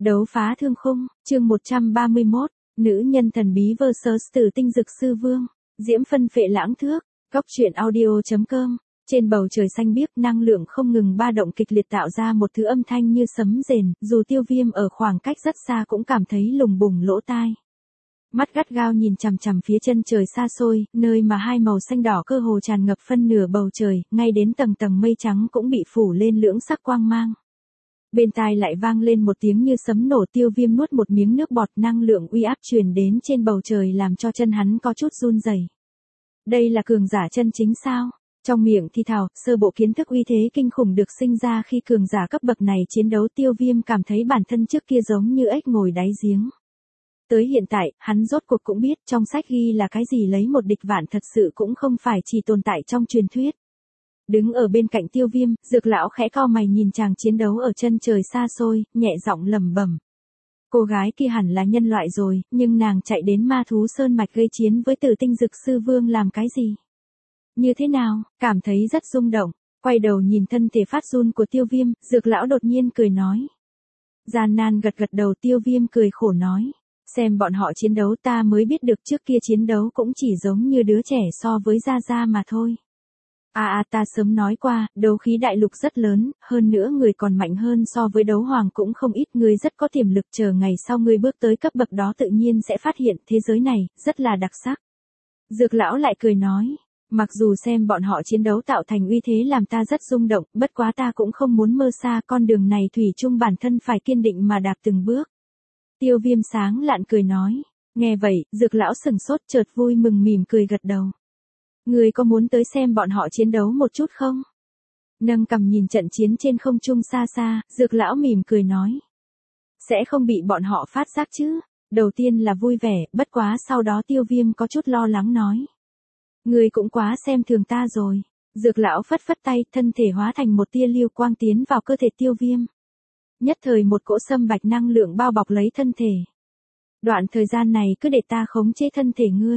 Đấu phá thương khung, chương 131, nữ nhân thần bí vs Tử tinh dực sư vương, diễm phân phệ lãng thước, góc truyện audio.com. Trên bầu trời xanh biếc năng lượng không ngừng ba động kịch liệt tạo ra một thứ âm thanh như sấm rền, dù Tiêu Viêm ở khoảng cách rất xa cũng cảm thấy lùng bùng lỗ tai. Mắt gắt gao nhìn chằm chằm phía chân trời xa xôi, nơi mà hai màu xanh đỏ cơ hồ tràn ngập phân nửa bầu trời, ngay đến tầng tầng mây trắng cũng bị phủ lên lưỡng sắc quang mang. Bên tai lại vang lên một tiếng như sấm nổ. Tiêu Viêm nuốt một miếng nước bọt, năng lượng uy áp truyền đến trên bầu trời làm cho chân hắn có chút run rẩy. Đây là cường giả chân chính sao? Trong miệng thì thào, sơ bộ kiến thức uy thế kinh khủng được sinh ra khi cường giả cấp bậc này chiến đấu. Tiêu Viêm cảm thấy bản thân trước kia giống như ếch ngồi đáy giếng. Tới hiện tại, hắn rốt cuộc cũng biết trong sách ghi là cái gì lấy một địch vạn thật sự cũng không phải chỉ tồn tại trong truyền thuyết. Đứng ở bên cạnh Tiêu Viêm, Dược lão khẽ cau mày nhìn chàng chiến đấu ở chân trời xa xôi, nhẹ giọng lẩm bẩm. Cô gái kia hẳn là nhân loại rồi, nhưng nàng chạy đến ma thú sơn mạch gây chiến với Tử tinh dực sư vương làm cái gì? Như thế nào? Cảm thấy rất rung động, quay đầu nhìn thân thể phát run của Tiêu Viêm, Dược lão đột nhiên cười nói. Gian nan gật gật đầu. Tiêu Viêm cười khổ nói. Xem bọn họ chiến đấu ta mới biết được trước kia chiến đấu cũng chỉ giống như đứa trẻ so với Gia Gia mà thôi. Ta sớm nói qua, đấu khí đại lục rất lớn, hơn nữa người còn mạnh hơn so với đấu hoàng cũng không ít, người rất có tiềm lực, chờ ngày sau người bước tới cấp bậc đó tự nhiên sẽ phát hiện thế giới này, rất là đặc sắc. Dược lão lại cười nói, mặc dù xem bọn họ chiến đấu tạo thành uy thế làm ta rất rung động, bất quá ta cũng không muốn mơ xa, con đường này thủy chung bản thân phải kiên định mà đạp từng bước. Tiêu Viêm sáng lạn cười nói, nghe vậy, Dược lão sừng sốt chợt vui mừng mỉm cười gật đầu. Người có muốn tới xem bọn họ chiến đấu một chút không? Nâng cằm nhìn trận chiến trên không trung xa xa, Dược lão mỉm cười nói. Sẽ không bị bọn họ phát giác chứ? Đầu tiên là vui vẻ, bất quá sau đó Tiêu Viêm có chút lo lắng nói. Người cũng quá xem thường ta rồi. Dược lão phất phất tay, thân thể hóa thành một tia lưu quang tiến vào cơ thể Tiêu Viêm. Nhất thời một cỗ sâm bạch năng lượng bao bọc lấy thân thể. Đoạn thời gian này cứ để ta khống chế thân thể ngươi.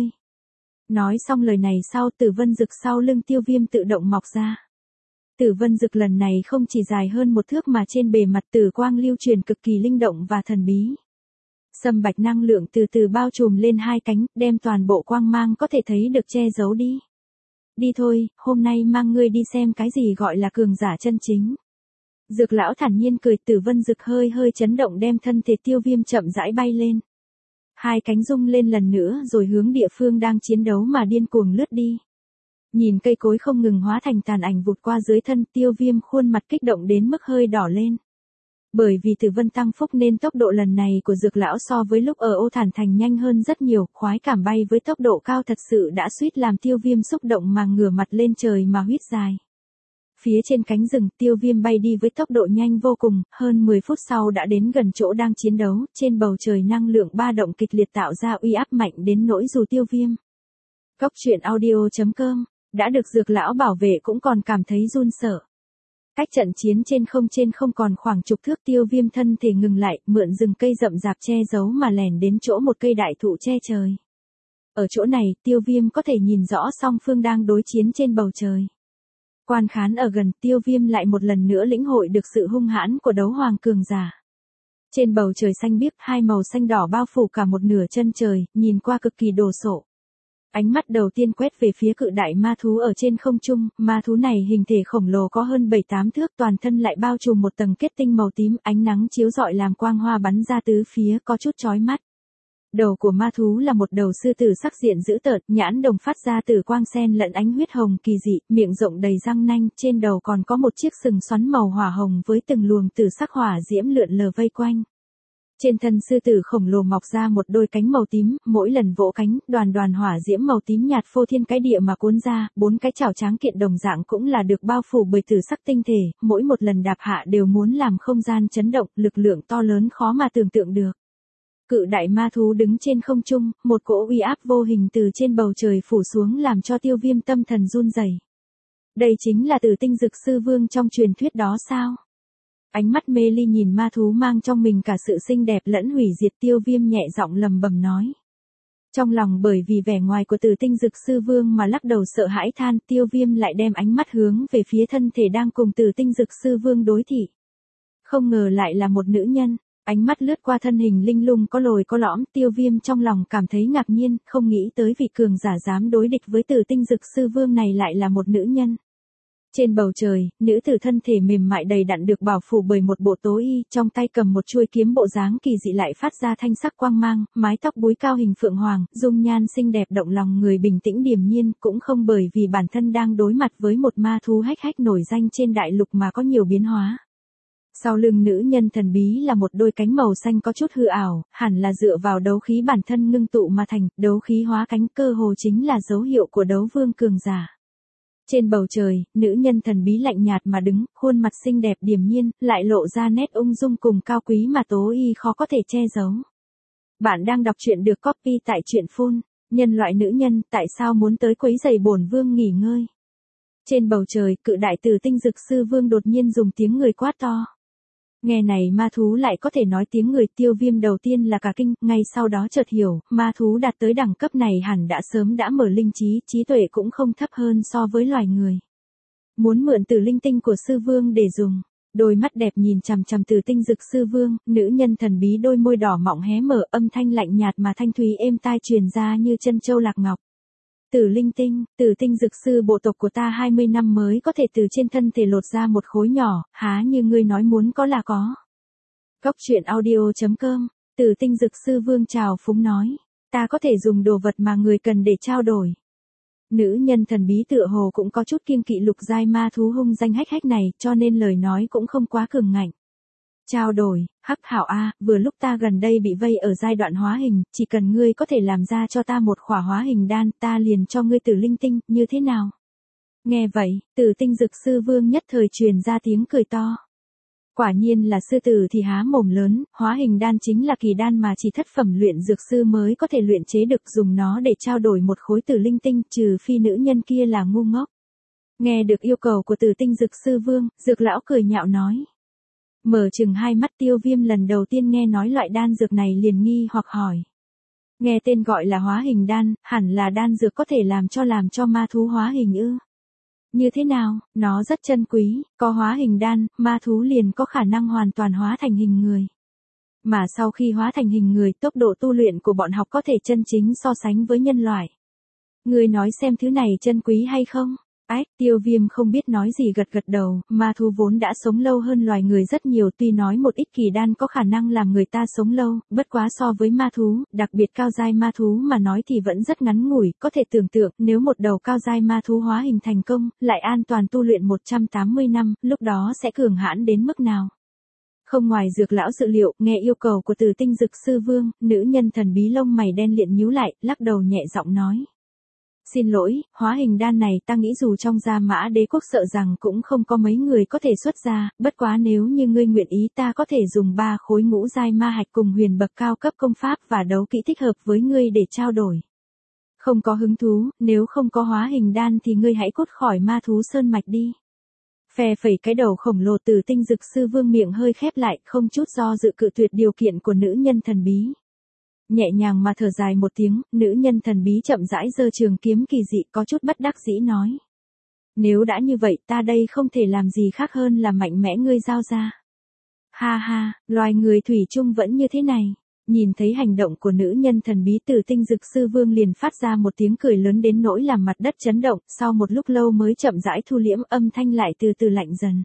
Nói xong lời này sau, Tử vân dực sau lưng Tiêu Viêm tự động mọc ra. Tử vân dực lần này không chỉ dài hơn một thước mà trên bề mặt tử quang lưu truyền cực kỳ linh động và thần bí. Sâm bạch năng lượng từ từ bao trùm lên hai cánh, đem toàn bộ quang mang có thể thấy được che giấu đi. Đi thôi, hôm nay mang ngươi đi xem cái gì gọi là cường giả chân chính. Dược lão thản nhiên cười. Tử vân dực hơi hơi chấn động đem thân thể Tiêu Viêm chậm rãi bay lên. Hai cánh rung lên lần nữa rồi hướng địa phương đang chiến đấu mà điên cuồng lướt đi. Nhìn cây cối không ngừng hóa thành tàn ảnh vụt qua dưới thân, Tiêu Viêm khuôn mặt kích động đến mức hơi đỏ lên. Bởi vì Tử vân tăng phúc nên tốc độ lần này của Dược lão so với lúc ở Ô Thản Thành nhanh hơn rất nhiều, khoái cảm bay với tốc độ cao thật sự đã suýt làm Tiêu Viêm xúc động mà ngửa mặt lên trời mà huýt dài. Phía trên cánh rừng, Tiêu Viêm bay đi với tốc độ nhanh vô cùng, hơn 10 phút sau đã đến gần chỗ đang chiến đấu, trên bầu trời năng lượng ba động kịch liệt tạo ra uy áp mạnh đến nỗi dù Tiêu Viêm. Góc truyện audio.com, đã được Dược lão bảo vệ cũng còn cảm thấy run sợ. Cách trận chiến trên không còn khoảng chục thước, Tiêu Viêm thân thể ngừng lại, mượn rừng cây rậm rạp che giấu mà lẻn đến chỗ một cây đại thụ che trời. Ở chỗ này, Tiêu Viêm có thể nhìn rõ song phương đang đối chiến trên bầu trời. Quan khán ở gần, Tiêu Viêm lại một lần nữa lĩnh hội được sự hung hãn của đấu hoàng cường giả. Trên bầu trời xanh biếc, hai màu xanh đỏ bao phủ cả một nửa chân trời, nhìn qua cực kỳ đồ sộ. Ánh mắt đầu tiên quét về phía cự đại ma thú ở trên không trung, ma thú này hình thể khổng lồ có hơn 7-8 thước, toàn thân lại bao trùm một tầng kết tinh màu tím, ánh nắng chiếu rọi làm quang hoa bắn ra tứ phía, có chút chói mắt. Đầu của ma thú là một đầu sư tử sắc diện dữ tợn, nhãn đồng phát ra tử quang xen lẫn ánh huyết hồng kỳ dị, miệng rộng đầy răng nanh, trên đầu còn có một chiếc sừng xoắn màu hỏa hồng với từng luồng tử sắc hỏa diễm lượn lờ vây quanh. Trên thân sư tử khổng lồ mọc ra một đôi cánh màu tím, mỗi lần vỗ cánh, đoàn đoàn hỏa diễm màu tím nhạt phô thiên cái địa mà cuốn ra, bốn cái chảo tráng kiện đồng dạng cũng là được bao phủ bởi tử sắc tinh thể, mỗi một lần đạp hạ đều muốn làm không gian chấn động, lực lượng to lớn khó mà tưởng tượng được. Cự đại ma thú đứng trên không trung, một cỗ uy áp vô hình từ trên bầu trời phủ xuống làm cho Tiêu Viêm tâm thần run rẩy. Đây chính là Tử tinh dực sư vương trong truyền thuyết đó sao? Ánh mắt mê ly nhìn ma thú mang trong mình cả sự xinh đẹp lẫn hủy diệt, Tiêu Viêm nhẹ giọng lầm bầm nói. Trong lòng bởi vì vẻ ngoài của Tử tinh dực sư vương mà lắc đầu sợ hãi than, Tiêu Viêm lại đem ánh mắt hướng về phía thân thể đang cùng Tử tinh dực sư vương đối thị. Không ngờ lại là một nữ nhân. Ánh mắt lướt qua thân hình linh lung có lồi có lõm, Tiêu Viêm trong lòng cảm thấy ngạc nhiên, không nghĩ tới vị cường giả dám đối địch với Tử Tinh Dực Sư Vương này lại là một nữ nhân. Trên bầu trời, nữ tử thân thể mềm mại đầy đặn được bảo phủ bởi một bộ tố y, trong tay cầm một chuôi kiếm bộ dáng kỳ dị lại phát ra thanh sắc quang mang, mái tóc búi cao hình phượng hoàng, dung nhan xinh đẹp động lòng người, bình tĩnh điềm nhiên, cũng không bởi vì bản thân đang đối mặt với một ma thú hách hách nổi danh trên đại lục mà có nhiều biến hóa. Sau lưng nữ nhân thần bí là một đôi cánh màu xanh có chút hư ảo, hẳn là dựa vào đấu khí bản thân ngưng tụ mà thành, đấu khí hóa cánh, cơ hồ chính là dấu hiệu của đấu vương cường giả. Trên bầu trời, nữ nhân thần bí lạnh nhạt mà đứng, khuôn mặt xinh đẹp điềm nhiên, lại lộ ra nét ung dung cùng cao quý mà tố y khó có thể che giấu. Bạn đang đọc truyện được copy tại truyện phun, nhân loại nữ nhân, tại sao muốn tới quấy rầy bổn vương nghỉ ngơi. Trên bầu trời, cự đại Tử Tinh Dực Sư Vương đột nhiên dùng tiếng người quát to. Nghe này ma thú lại có thể nói tiếng người, Tiêu Viêm đầu tiên là cả kinh, ngay sau đó chợt hiểu, ma thú đạt tới đẳng cấp này hẳn đã sớm đã mở linh trí, trí tuệ cũng không thấp hơn so với loài người. Muốn mượn từ linh tinh của sư vương để dùng, đôi mắt đẹp nhìn chằm chằm Tử Tinh Dực Sư Vương, nữ nhân thần bí đôi môi đỏ mọng hé mở, âm thanh lạnh nhạt mà thanh thúy êm tai truyền ra như chân châu lạc ngọc. Tử linh tinh, Tử Tinh Dực Sư bộ tộc của ta 20 năm mới có thể từ trên thân thể lột ra một khối nhỏ, há như ngươi nói muốn có là có. Cốc truyện audio.com, Tử Tinh Dực Sư Vương chào phúng nói, ta có thể dùng đồ vật mà người cần để trao đổi. Nữ nhân thần bí tựa hồ cũng có chút kiêng kỵ lục giai ma thú hung danh hách hách này, cho nên lời nói cũng không quá cường ngạnh. Trao đổi, hắc hảo a, vừa lúc ta gần đây bị vây ở giai đoạn hóa hình, chỉ cần ngươi có thể làm ra cho ta một khỏa hóa hình đan, ta liền cho ngươi tử linh tinh, như thế nào? Nghe vậy, Tử Tinh Dực Sư Vương nhất thời truyền ra tiếng cười to. Quả nhiên là sư tử thì há mồm lớn, hóa hình đan chính là kỳ đan mà chỉ thất phẩm luyện dược sư mới có thể luyện chế được, dùng nó để trao đổi một khối tử linh tinh, trừ phi nữ nhân kia là ngu ngốc. Nghe được yêu cầu của Tử Tinh Dực Sư Vương, dược lão cười nhạo nói. Mở chừng hai mắt Tiêu Viêm lần đầu tiên nghe nói loại đan dược này liền nghi hoặc hỏi. Nghe tên gọi là hóa hình đan, hẳn là đan dược có thể làm cho ma thú hóa hình ư? Như thế nào, nó rất chân quý, có hóa hình đan, ma thú liền có khả năng hoàn toàn hóa thành hình người. Mà sau khi hóa thành hình người, tốc độ tu luyện của bọn học có thể chân chính so sánh với nhân loại. Người nói xem thứ này chân quý hay không? Ách, Tiêu Viêm không biết nói gì gật gật đầu, ma thú vốn đã sống lâu hơn loài người rất nhiều, tuy nói một ít kỳ đan có khả năng làm người ta sống lâu, bất quá so với ma thú, đặc biệt cao giai ma thú mà nói thì vẫn rất ngắn ngủi, có thể tưởng tượng, nếu một đầu cao giai ma thú hóa hình thành công, lại an toàn tu luyện 180 năm, lúc đó sẽ cường hãn đến mức nào. Không ngoài dược lão dự liệu, nghe yêu cầu của Tử Tinh Dực Sư Vương, nữ nhân thần bí lông mày đen liện nhíu lại, lắc đầu nhẹ giọng nói. Xin lỗi, hóa hình đan này ta nghĩ dù trong Gia Mã Đế quốc sợ rằng cũng không có mấy người có thể xuất ra, bất quá nếu như ngươi nguyện ý ta có thể dùng 3 khối ngũ giai ma hạch cùng huyền bậc cao cấp công pháp và đấu kỹ thích hợp với ngươi để trao đổi. Không có hứng thú, nếu không có hóa hình đan thì ngươi hãy cút khỏi ma thú sơn mạch đi. Phe phẩy cái đầu khổng lồ Tử Tinh Dực Sư Vương miệng hơi khép lại, không chút do dự cự tuyệt điều kiện của nữ nhân thần bí. Nhẹ nhàng mà thở dài một tiếng, nữ nhân thần bí chậm rãi giơ trường kiếm kỳ dị có chút bất đắc dĩ nói. Nếu đã như vậy ta đây không thể làm gì khác hơn là mạnh mẽ ngươi giao ra. Ha ha, loài người thủy chung vẫn như thế này. Nhìn thấy hành động của nữ nhân thần bí Tử Tinh Dực Sư Vương liền phát ra một tiếng cười lớn đến nỗi làm mặt đất chấn động, sau một lúc lâu mới chậm rãi thu liễm, âm thanh lại từ từ lạnh dần.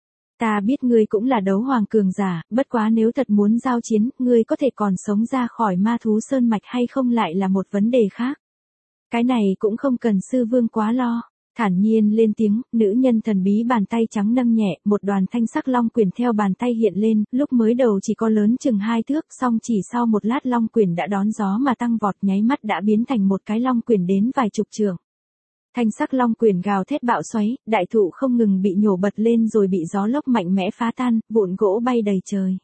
Ta biết ngươi cũng là đấu hoàng cường giả, bất quá nếu thật muốn giao chiến, ngươi có thể còn sống ra khỏi ma thú sơn mạch hay không lại là một vấn đề khác. Cái này cũng không cần sư vương quá lo. Thản nhiên lên tiếng, nữ nhân thần bí bàn tay trắng nâng nhẹ, một đoàn thanh sắc long quyển theo bàn tay hiện lên, lúc mới đầu chỉ có lớn chừng 2 thước, song chỉ sau một lát long quyển đã đón gió mà tăng vọt, nháy mắt đã biến thành một cái long quyển đến vài chục trượng. Thanh sắc long quyển gào thét bạo xoáy, đại thụ không ngừng bị nhổ bật lên rồi bị gió lốc mạnh mẽ phá tan, vụn gỗ bay đầy trời.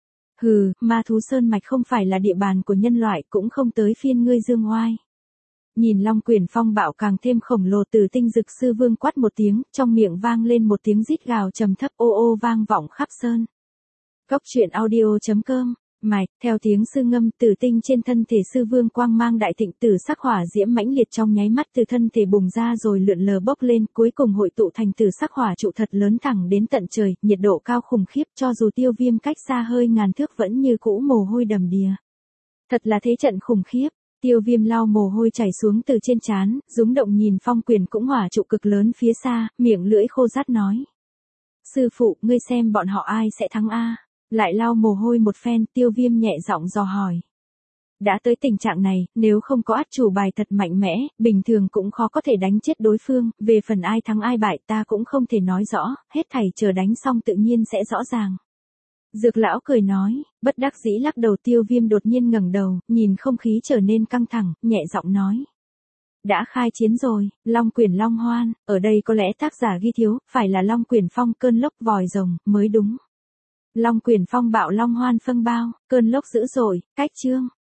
Hừ, ma thú sơn mạch không phải là địa bàn của nhân loại, cũng không tới phiên ngươi dương oai. Nhìn long quyển phong bạo càng thêm khổng lồ, Tử Tinh Dực Sư Vương quát một tiếng, trong miệng vang lên một tiếng rít gào trầm thấp ô ô vang vọng khắp sơn. Cốc truyện audio.com Mạch, theo tiếng sư ngâm, tử tinh trên thân thể sư vương quang mang đại thịnh, tử sắc hỏa diễm mãnh liệt trong nháy mắt từ thân thể bùng ra rồi lượn lờ bốc lên, cuối cùng hội tụ thành tử sắc hỏa trụ thật lớn thẳng đến tận trời, nhiệt độ cao khủng khiếp, cho dù Tiêu Viêm cách xa hơi ngàn thước vẫn như cũ mồ hôi đầm đìa. Thật là thế trận khủng khiếp. Tiêu Viêm lau mồ hôi chảy xuống từ trên trán, rúng động nhìn phong quyền cũng hỏa trụ cực lớn phía xa, miệng lưỡi khô rát nói: "Sư phụ, ngươi xem bọn họ ai sẽ thắng a?" Lại lau mồ hôi một phen, Tiêu Viêm nhẹ giọng dò hỏi. Đã tới tình trạng này, nếu không có át chủ bài thật mạnh mẽ, bình thường cũng khó có thể đánh chết đối phương, về phần ai thắng ai bại ta cũng không thể nói rõ, hết thảy chờ đánh xong tự nhiên sẽ rõ ràng. Dược lão cười nói, bất đắc dĩ lắc đầu. Tiêu Viêm đột nhiên ngẩng đầu, nhìn không khí trở nên căng thẳng, nhẹ giọng nói. Đã khai chiến rồi, Long Quyển Long Hoan, ở đây có lẽ tác giả ghi thiếu, phải là Long Quyển Phong cơn lốc vòi rồng, mới đúng. Long Quyển Phong bạo Long Hoan phân bao, cơn lốc dữ dội, cách chương.